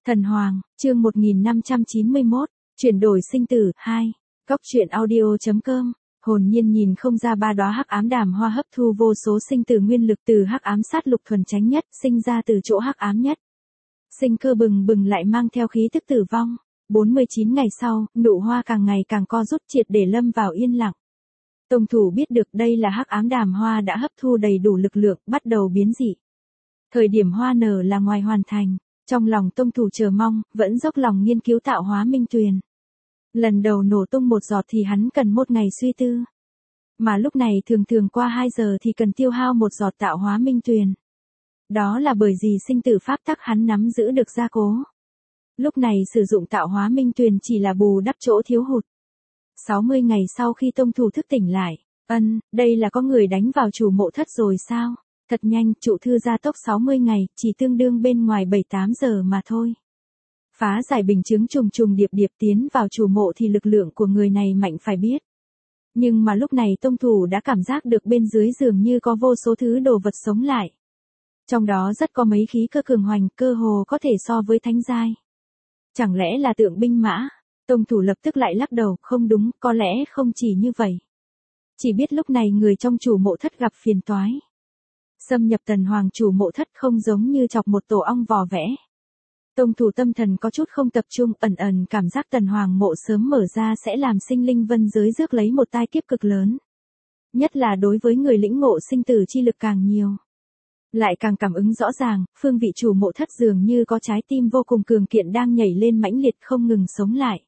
Thần Hoàng, chương 1591, chuyển đổi sinh tử, 2. Cóc truyện audio.com. Hồn nhiên nhìn không ra ba đóa hắc ám đàm hoa hấp thu vô số sinh tử nguyên lực từ hắc ám sát lục thuần chánh nhất, sinh ra từ chỗ hắc ám nhất. Sinh cơ bừng bừng lại mang theo khí tức tử vong. 49 ngày sau, nụ hoa càng ngày càng co rút triệt để lâm vào yên lặng. Tông thủ biết được đây là hắc ám đàm hoa đã hấp thu đầy đủ lực lượng, bắt đầu biến dị. Thời điểm hoa nở là ngoài hoàn thành. Trong lòng tông thủ chờ mong, vẫn dốc lòng nghiên cứu tạo hóa minh tuyền. Lần đầu nổ tung một giọt thì hắn cần 1 ngày suy tư. Mà lúc này thường qua 2 giờ thì cần tiêu hao 1 giọt tạo hóa minh tuyền. Đó là bởi vì sinh tử pháp tắc hắn nắm giữ được gia cố. Lúc này sử dụng tạo hóa minh tuyền chỉ là bù đắp chỗ thiếu hụt. 60 ngày sau khi tông thủ thức tỉnh lại, đây là có người đánh vào chủ mộ thất rồi sao? Thật nhanh, trụ thư gia tốc 60 ngày, chỉ tương đương bên ngoài 7-8 giờ mà thôi. Phá giải bình chứng trùng điệp tiến vào chủ mộ thì lực lượng của người này mạnh phải biết. Nhưng mà lúc này tông thủ đã cảm giác được bên dưới dường như có vô số thứ đồ vật sống lại. Trong đó rất có mấy khí cơ cường hoành, cơ hồ có thể so với thánh giai. Chẳng lẽ là tượng binh mã? Tông thủ lập tức lại lắc đầu, không đúng, có lẽ không chỉ như vậy. Chỉ biết lúc này người trong chủ mộ thất gặp phiền toái. Xâm nhập Tần Hoàng chủ mộ thất không giống như chọc một tổ ong vò vẽ. Tông thủ tâm thần có chút không tập trung, ẩn cảm giác Tần Hoàng mộ sớm mở ra sẽ làm sinh linh vân giới rước lấy một tai kiếp cực lớn. Nhất là đối với người lĩnh ngộ sinh tử chi lực càng nhiều. Lại càng cảm ứng rõ ràng, phương vị chủ mộ thất dường như có trái tim vô cùng cường kiện đang nhảy lên mãnh liệt không ngừng sống lại.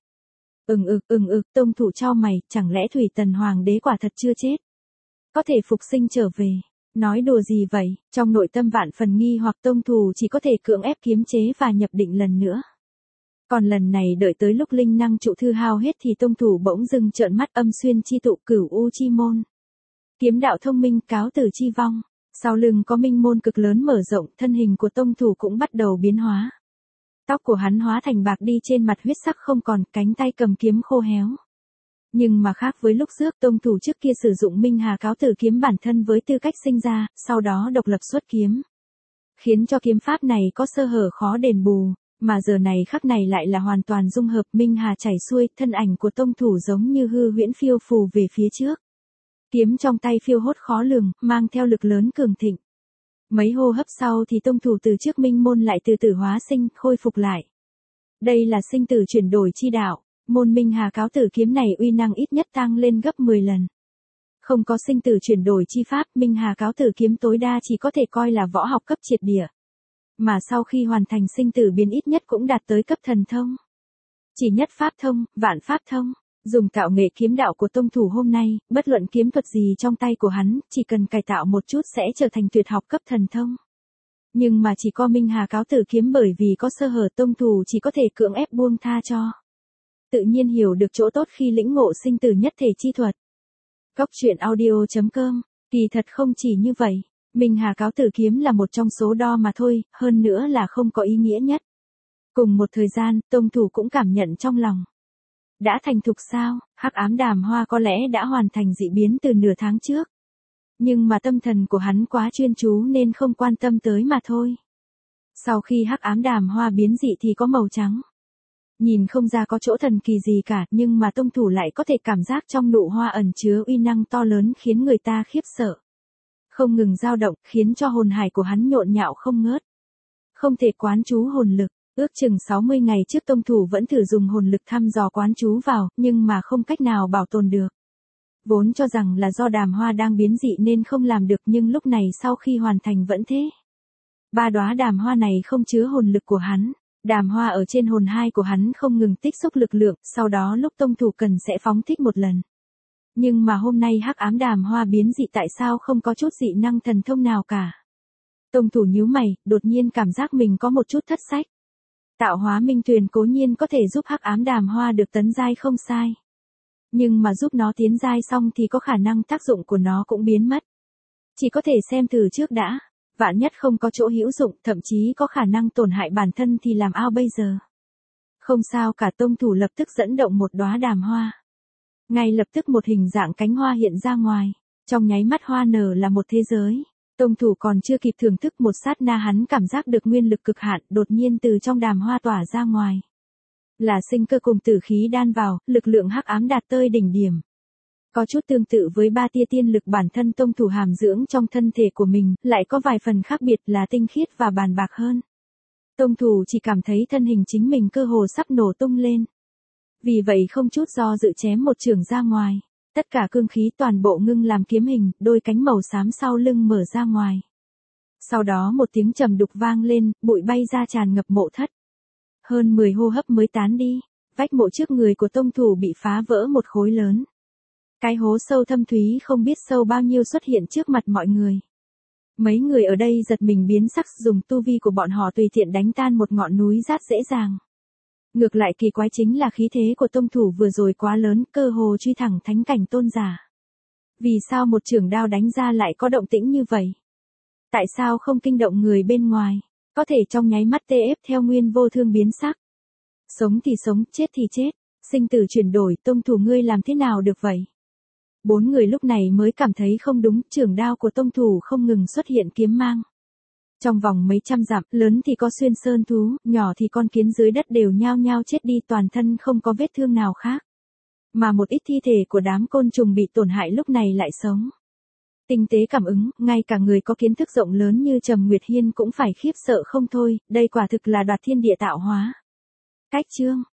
Tông thủ chau mày, chẳng lẽ Thủy Tần Hoàng đế quả thật chưa chết? Có thể phục sinh trở về. Nói đùa gì vậy, trong nội tâm vạn phần nghi hoặc tông thủ chỉ có thể cưỡng ép kiềm chế và nhập định lần nữa. Còn lần này đợi tới lúc linh năng trụ thư hao hết thì tông thủ bỗng dưng trợn mắt âm xuyên chi tụ cửu u chi môn. Kiếm đạo thông minh cáo tử chi vong, sau lưng có minh môn cực lớn mở rộng, thân hình của tông thủ cũng bắt đầu biến hóa. Tóc của hắn hóa thành bạc đi trên mặt huyết sắc không còn, cánh tay cầm kiếm khô héo. Nhưng mà khác với lúc trước tông thủ trước kia sử dụng Minh Hà cáo tử kiếm bản thân với tư cách sinh ra, sau đó độc lập xuất kiếm. Khiến cho kiếm pháp này có sơ hở khó đền bù, mà giờ này khắc này lại là hoàn toàn dung hợp Minh Hà chảy xuôi, thân ảnh của tông thủ giống như hư huyễn phiêu phù về phía trước. Kiếm trong tay phiêu hốt khó lường, mang theo lực lớn cường thịnh. Mấy hô hấp sau thì tông thủ từ trước minh môn lại từ từ hóa sinh, khôi phục lại. Đây là sinh tử chuyển đổi chi đạo. Môn Minh Hà cáo tử kiếm này uy năng ít nhất tăng lên gấp 10 lần. Không có sinh tử chuyển đổi chi pháp, Minh Hà cáo tử kiếm tối đa chỉ có thể coi là võ học cấp triệt địa. Mà sau khi hoàn thành sinh tử biến ít nhất cũng đạt tới cấp thần thông. Chỉ nhất pháp thông, vạn pháp thông, dùng tạo nghệ kiếm đạo của tông thủ hôm nay, bất luận kiếm thuật gì trong tay của hắn, chỉ cần cải tạo một chút sẽ trở thành tuyệt học cấp thần thông. Nhưng mà chỉ có Minh Hà cáo tử kiếm bởi vì có sơ hở tông thủ chỉ có thể cưỡng ép buông tha cho. Tự nhiên hiểu được chỗ tốt khi lĩnh ngộ sinh tử nhất thể chi thuật. Cóc truyện audio.com, kỳ thật không chỉ như vậy, Minh Hà cáo tử kiếm là một trong số đo mà thôi, hơn nữa là không có ý nghĩa nhất. Cùng một thời gian, tông thủ cũng cảm nhận trong lòng. Đã thành thục sao, hắc ám đàm hoa có lẽ đã hoàn thành dị biến từ nửa tháng trước. Nhưng mà tâm thần của hắn quá chuyên chú nên không quan tâm tới mà thôi. Sau khi hắc ám đàm hoa biến dị thì có màu trắng. Nhìn không ra có chỗ thần kỳ gì cả, nhưng mà tông thủ lại có thể cảm giác trong nụ hoa ẩn chứa uy năng to lớn khiến người ta khiếp sợ. Không ngừng dao động, khiến cho hồn hải của hắn nhộn nhạo không ngớt. Không thể quán chú hồn lực, ước chừng 60 ngày trước tông thủ vẫn thử dùng hồn lực thăm dò quán chú vào, nhưng mà không cách nào bảo tồn được. Vốn cho rằng là do đàm hoa đang biến dị nên không làm được, nhưng lúc này sau khi hoàn thành vẫn thế. 3 đóa đàm hoa này không chứa hồn lực của hắn. Đàm hoa ở trên hồn hai của hắn không ngừng tích xúc lực lượng, sau đó lúc tông thủ cần sẽ phóng thích một lần. Nhưng mà hôm nay hắc ám đàm hoa biến dị tại sao không có chút dị năng thần thông nào cả. Tông thủ nhíu mày, đột nhiên cảm giác mình có một chút thất sách. Tạo hóa minh tuyền cố nhiên có thể giúp hắc ám đàm hoa được tấn giai không sai. Nhưng mà giúp nó tiến giai xong thì có khả năng tác dụng của nó cũng biến mất. Chỉ có thể xem thử trước đã. Vạn nhất không có chỗ hữu dụng, thậm chí có khả năng tổn hại bản thân thì làm ao bây giờ. Không sao cả, tông thủ lập tức dẫn động một đóa đàm hoa. Ngay lập tức một hình dạng cánh hoa hiện ra ngoài. Trong nháy mắt hoa nở là một thế giới. Tông thủ còn chưa kịp thưởng thức một sát na hắn cảm giác được nguyên lực cực hạn đột nhiên từ trong đàm hoa tỏa ra ngoài. Là sinh cơ cùng tử khí đan vào, lực lượng hắc ám đạt tới đỉnh điểm. Có chút tương tự với ba tia tiên lực bản thân tông thủ hàm dưỡng trong thân thể của mình, lại có vài phần khác biệt là tinh khiết và bàn bạc hơn. Tông thủ chỉ cảm thấy thân hình chính mình cơ hồ sắp nổ tung lên. Vì vậy không chút do dự chém một chưởng ra ngoài. Tất cả cương khí toàn bộ ngưng làm kiếm hình, đôi cánh màu xám sau lưng mở ra ngoài. Sau đó một tiếng trầm đục vang lên, bụi bay ra tràn ngập mộ thất. Hơn 10 hô hấp mới tán đi, vách mộ trước người của tông thủ bị phá vỡ một khối lớn. Cái hố sâu thâm thúy không biết sâu bao nhiêu xuất hiện trước mặt mọi người. Mấy người ở đây giật mình biến sắc, dùng tu vi của bọn họ tùy tiện đánh tan một ngọn núi rát dễ dàng. Ngược lại kỳ quái chính là khí thế của tông thủ vừa rồi quá lớn, cơ hồ truy thẳng thánh cảnh tôn giả. Vì sao một chưởng đao đánh ra lại có động tĩnh như vậy? Tại sao không kinh động người bên ngoài? Có thể trong nháy mắt TF theo nguyên vô thương biến sắc. Sống thì sống, chết thì chết, sinh tử chuyển đổi, tông thủ ngươi làm thế nào được vậy? 4 người lúc này mới cảm thấy không đúng, chưởng đao của tông thủ không ngừng xuất hiện kiếm mang. Trong vòng mấy trăm dặm, lớn thì có xuyên sơn thú, nhỏ thì con kiến dưới đất đều nhao nhao chết đi, toàn thân không có vết thương nào khác. Mà một ít thi thể của đám côn trùng bị tổn hại lúc này lại sống. Tinh tế cảm ứng, ngay cả người có kiến thức rộng lớn như Trầm Nguyệt Hiên cũng phải khiếp sợ không thôi, đây quả thực là đoạt thiên địa tạo hóa. Cách chương